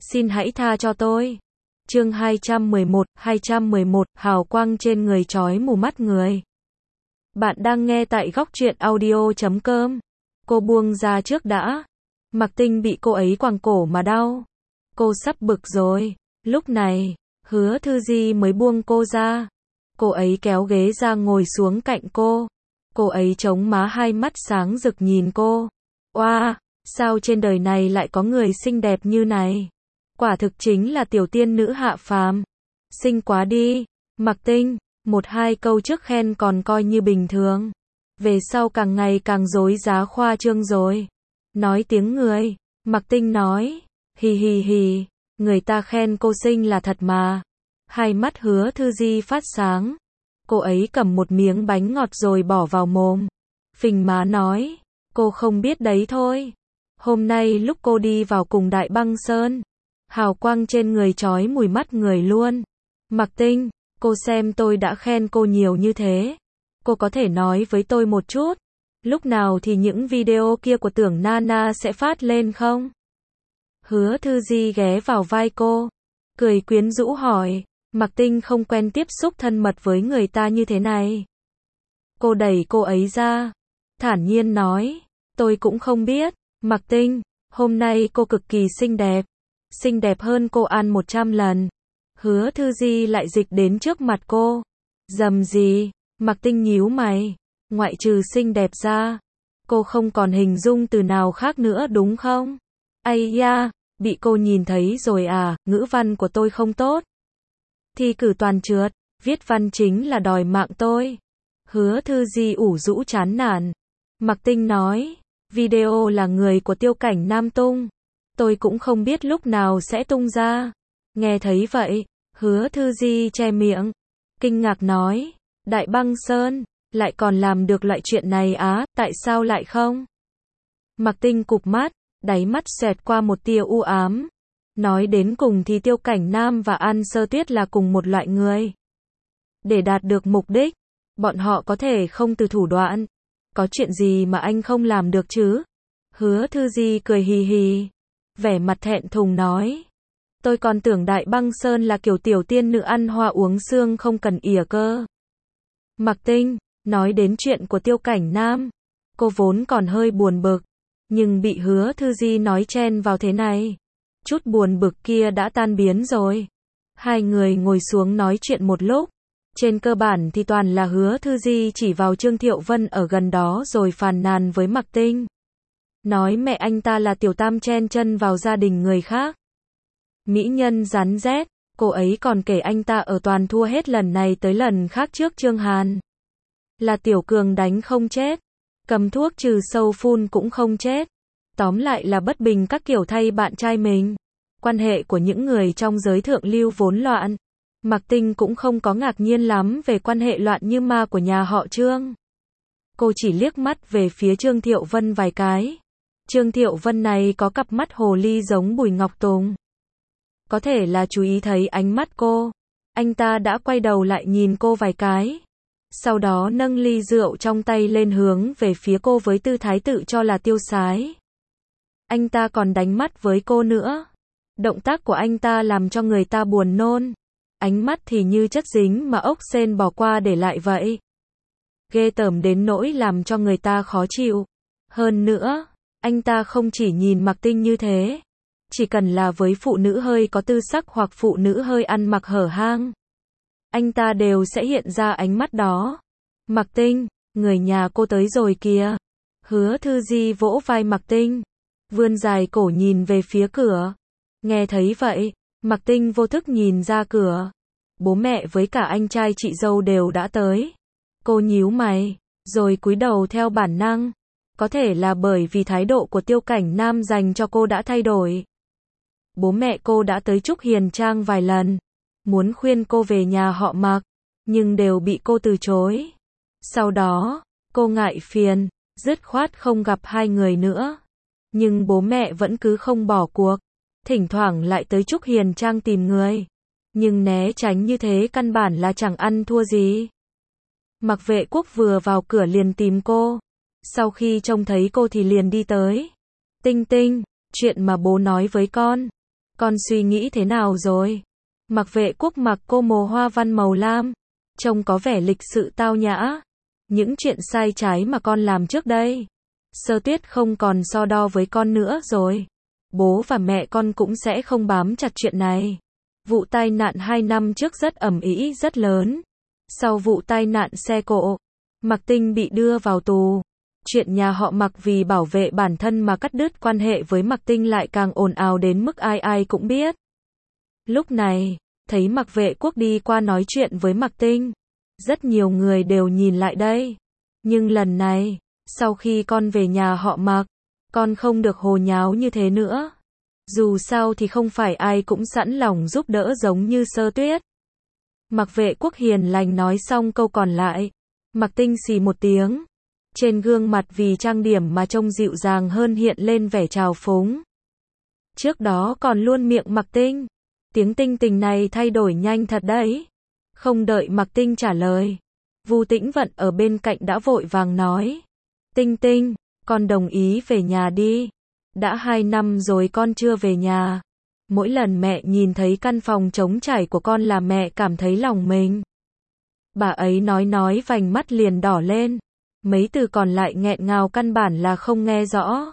xin hãy tha cho tôi. Chương 211, hào quang trên người chói mù mắt người. Bạn đang nghe tại góc truyện audio.com. Cô buông ra trước đã. Mạc Tinh bị cô ấy quàng cổ mà đau. Cô sắp bực rồi. Lúc này, Hứa Thư Di mới buông cô ra. Cô ấy kéo ghế ra ngồi xuống cạnh cô. Cô ấy chống má, hai mắt sáng rực nhìn cô. Oa, sao trên đời này lại có người xinh đẹp như này? Quả thực chính là tiểu tiên nữ hạ phàm. Xinh quá đi. Mạc Tinh, một hai câu trước khen còn coi như bình thường. Về sau càng ngày càng dối giá khoa trương rồi. Nói tiếng người. Mạc Tinh nói. Hì hì hì. Người ta khen cô xinh là thật mà. Hai mắt Hứa Thư Di phát sáng. Cô ấy cầm một miếng bánh ngọt rồi bỏ vào mồm. Phình má nói. Cô không biết đấy thôi. Hôm nay lúc cô đi vào cùng Đại Băng Sơn, hào quang trên người chói mùi mắt người luôn. Mạc Tinh, cô xem tôi đã khen cô nhiều như thế. Cô có thể nói với tôi một chút, lúc nào thì những video kia của Tưởng Nana sẽ phát lên không? Hứa Thư Di ghé vào vai cô, cười quyến rũ hỏi. Mạc Tinh không quen tiếp xúc thân mật với người ta như thế này. Cô đẩy cô ấy ra, thản nhiên nói. Tôi cũng không biết. Mạc Tinh, hôm nay cô cực kỳ xinh đẹp hơn cô ăn 100 lần. Hứa Thư Di lại dịch đến trước mặt cô. Dầm gì? Mạc Tinh nhíu mày. Ngoại trừ xinh đẹp ra, cô không còn hình dung từ nào khác nữa đúng không? Ây da, bị cô nhìn thấy rồi à, ngữ văn của tôi không tốt. Thi cử toàn trượt, viết văn chính là đòi mạng tôi. Hứa Thư Di ủ rũ chán nản. Mạc Tinh nói. Video là người của Tiêu Cảnh Nam tung. Tôi cũng không biết lúc nào sẽ tung ra. Nghe thấy vậy, Hứa Thư Di che miệng. Kinh ngạc nói. Đại Băng Sơn, lại còn làm được loại chuyện này á, tại sao lại không? Mạc Tinh cụp mắt, đáy mắt xẹt qua một tia u ám. Nói đến cùng thì Tiêu Cảnh Nam và An Sơ Tuyết là cùng một loại người. Để đạt được mục đích, bọn họ có thể không từ thủ đoạn. Có chuyện gì mà anh không làm được chứ? Hứa Thư Di cười hì hì, vẻ mặt thẹn thùng nói. Tôi còn tưởng Đại Băng Sơn là kiểu tiểu tiên nữ ăn hoa uống sương không cần ỉa cơ. Mạc Tinh, nói đến chuyện của Tiêu Cảnh Nam, cô vốn còn hơi buồn bực, nhưng bị Hứa Thư Di nói chen vào thế này, chút buồn bực kia đã tan biến rồi. Hai người ngồi xuống nói chuyện một lúc. Trên cơ bản thì toàn là Hứa Thư Di chỉ vào Trương Thiệu Vân ở gần đó rồi phàn nàn với Mạc Tinh. Nói mẹ anh ta là tiểu tam chen chân vào gia đình người khác. Mỹ nhân rắn rết, cô ấy còn kể anh ta ở toàn thua hết lần này tới lần khác trước Trương Hàn. Là tiểu cường đánh không chết, cầm thuốc trừ sâu phun cũng không chết. Tóm lại là bất bình các kiểu thay bạn trai mình. Quan hệ của những người trong giới thượng lưu vốn loạn. Mạc Tinh cũng không có ngạc nhiên lắm về quan hệ loạn như ma của nhà họ Trương. Cô chỉ liếc mắt về phía Trương Thiệu Vân vài cái. Trương Thiệu Vân này có cặp mắt hồ ly giống Bùi Ngọc Tùng. Có thể là chú ý thấy ánh mắt cô. Anh ta đã quay đầu lại nhìn cô vài cái. Sau đó nâng ly rượu trong tay lên hướng về phía cô với tư thái tự cho là tiêu sái. Anh ta còn đánh mắt với cô nữa. Động tác của anh ta làm cho người ta buồn nôn. Ánh mắt thì như chất dính mà ốc sên bỏ qua để lại vậy. Ghê tởm đến nỗi làm cho người ta khó chịu. Hơn nữa, anh ta không chỉ nhìn Mạc Tinh như thế. Chỉ cần là với phụ nữ hơi có tư sắc hoặc phụ nữ hơi ăn mặc hở hang, anh ta đều sẽ hiện ra ánh mắt đó. Mạc Tinh, người nhà cô tới rồi kìa. Hứa Thư Di vỗ vai Mạc Tinh, vươn dài cổ nhìn về phía cửa. Nghe thấy vậy, Mạc Tinh vô thức nhìn ra cửa. Bố mẹ với cả anh trai chị dâu đều đã tới. Cô nhíu mày, rồi cúi đầu theo bản năng. Có thể là bởi vì thái độ của Tiêu Cảnh Nam dành cho cô đã thay đổi. Bố mẹ cô đã tới Trúc Hiền Trang vài lần, muốn khuyên cô về nhà họ Mạc, nhưng đều bị cô từ chối. Sau đó, cô ngại phiền, dứt khoát không gặp hai người nữa. Nhưng bố mẹ vẫn cứ không bỏ cuộc. Thỉnh thoảng lại tới Trúc Hiền Trang tìm người. Nhưng né tránh như thế căn bản là chẳng ăn thua gì. Mạc Vệ Quốc vừa vào cửa liền tìm cô. Sau khi trông thấy cô thì liền đi tới. Tinh Tinh, chuyện mà bố nói với con. Con suy nghĩ thế nào rồi? Mặc Vệ Quốc mặc cô mồ hoa văn màu lam, trông có vẻ lịch sự tao nhã. Những chuyện sai trái mà con làm trước đây, Sơ Tuyết không còn so đo với con nữa rồi. Bố và mẹ con cũng sẽ không bám chặt chuyện này. Vụ tai nạn 2 năm trước rất ầm ĩ rất lớn. Sau vụ tai nạn xe cộ, Mạc Tinh bị đưa vào tù. Chuyện nhà họ Mạc vì bảo vệ bản thân mà cắt đứt quan hệ với Mạc Tinh lại càng ồn ào đến mức ai ai cũng biết. Lúc này, thấy Mạc Vệ Quốc đi qua nói chuyện với Mạc Tinh. Rất nhiều người đều nhìn lại đây. Nhưng lần này, sau khi con về nhà họ Mạc, con không được hồ nháo như thế nữa. Dù sao thì không phải ai cũng sẵn lòng giúp đỡ giống như Sơ Tuyết. Mạc Vệ Quốc hiền lành nói xong câu còn lại. Mạc Tinh xì một tiếng. Trên gương mặt vì trang điểm mà trông dịu dàng hơn hiện lên vẻ trào phúng. Trước đó còn luôn miệng Mạc Tinh. Tiếng Tinh Tình này thay đổi nhanh thật đấy. Không đợi Mạc Tinh trả lời, Vu Tĩnh Vận ở bên cạnh đã vội vàng nói. Tinh Tinh, con đồng ý về nhà đi. Đã 2 năm rồi con chưa về nhà. Mỗi lần mẹ nhìn thấy căn phòng trống trải của con là mẹ cảm thấy lòng mình. Bà ấy nói vành mắt liền đỏ lên. Mấy từ còn lại nghẹn ngào căn bản là không nghe rõ.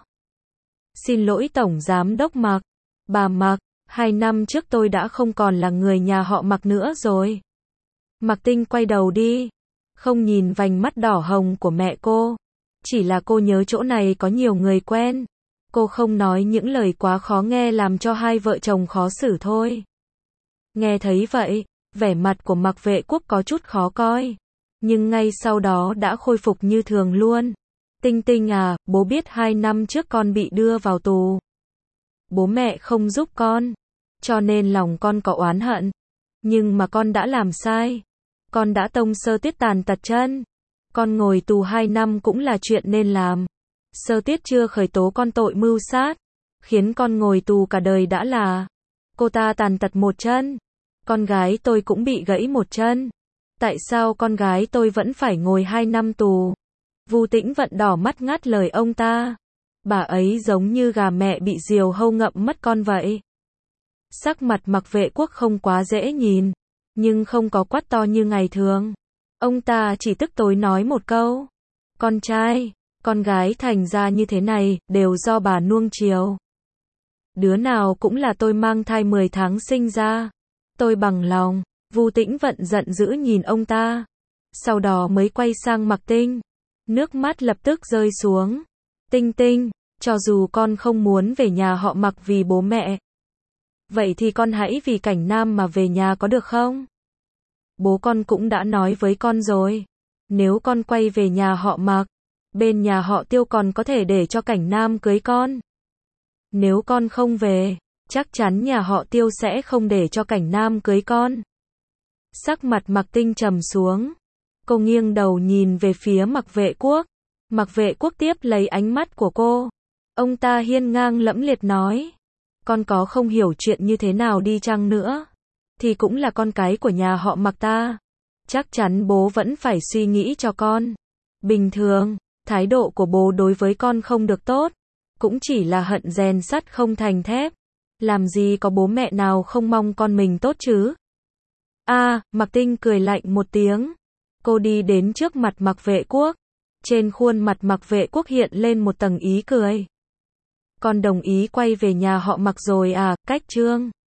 Xin lỗi Tổng Giám Đốc Mạc. Bà Mạc, 2 năm trước tôi đã không còn là người nhà họ Mạc nữa rồi. Mạc Tinh quay đầu đi. Không nhìn vành mắt đỏ hồng của mẹ cô. Chỉ là cô nhớ chỗ này có nhiều người quen. Cô không nói những lời quá khó nghe làm cho hai vợ chồng khó xử thôi. Nghe thấy vậy, vẻ mặt của Mạc Vệ Quốc có chút khó coi. Nhưng ngay sau đó đã khôi phục như thường luôn. Tinh Tinh à, bố biết 2 năm trước con bị đưa vào tù. Bố mẹ không giúp con, cho nên lòng con có oán hận. Nhưng mà con đã làm sai. Con đã tông Sơ Tuyết tàn tật chân. Con ngồi tù 2 năm cũng là chuyện nên làm. Sơ Tuyết chưa khởi tố con tội mưu sát, khiến con ngồi tù cả đời đã là. Cô ta tàn tật một chân. Con gái tôi cũng bị gãy một chân. Tại sao con gái tôi vẫn phải ngồi 2 năm tù? Vu Tĩnh Vận đỏ mắt ngắt lời ông ta. Bà ấy giống như gà mẹ bị diều hâu ngậm mất con vậy. Sắc mặt Mạc Vệ Quốc không quá dễ nhìn, nhưng không có quát to như ngày thường. Ông ta chỉ tức tối nói một câu. Con trai, con gái thành ra như thế này, đều do bà nuông chiều. Đứa nào cũng là tôi mang thai 10 tháng sinh ra. Tôi bằng lòng. Vu Tĩnh Vận giận dữ nhìn ông ta. Sau đó mới quay sang Mạc Tinh. Nước mắt lập tức rơi xuống. Tinh Tinh, cho dù con không muốn về nhà họ Mạc vì bố mẹ, vậy thì con hãy vì Cảnh Nam mà về nhà có được không? Bố con cũng đã nói với con rồi. Nếu con quay về nhà họ Mạc, bên nhà họ Tiêu còn có thể để cho Cảnh Nam cưới con. Nếu con không về, chắc chắn nhà họ Tiêu sẽ không để cho Cảnh Nam cưới con. Sắc mặt Mạc Tinh trầm xuống. Cô nghiêng đầu nhìn về phía Mạc Vệ Quốc. Mạc Vệ Quốc tiếp lấy ánh mắt của cô. Ông ta hiên ngang lẫm liệt nói. Con có không hiểu chuyện như thế nào đi chăng nữa, thì cũng là con cái của nhà họ Mạc ta. Chắc chắn bố vẫn phải suy nghĩ cho con. Bình thường, thái độ của bố đối với con không được tốt. Cũng chỉ là hận rèn sắt không thành thép. Làm gì có bố mẹ nào không mong con mình tốt chứ? Mạc Tinh cười lạnh một tiếng. Cô đi đến trước mặt Mạc Vệ Quốc. Trên khuôn mặt Mạc Vệ Quốc hiện lên một tầng ý cười. Con đồng ý quay về nhà họ Mạc rồi à, Cách Trương?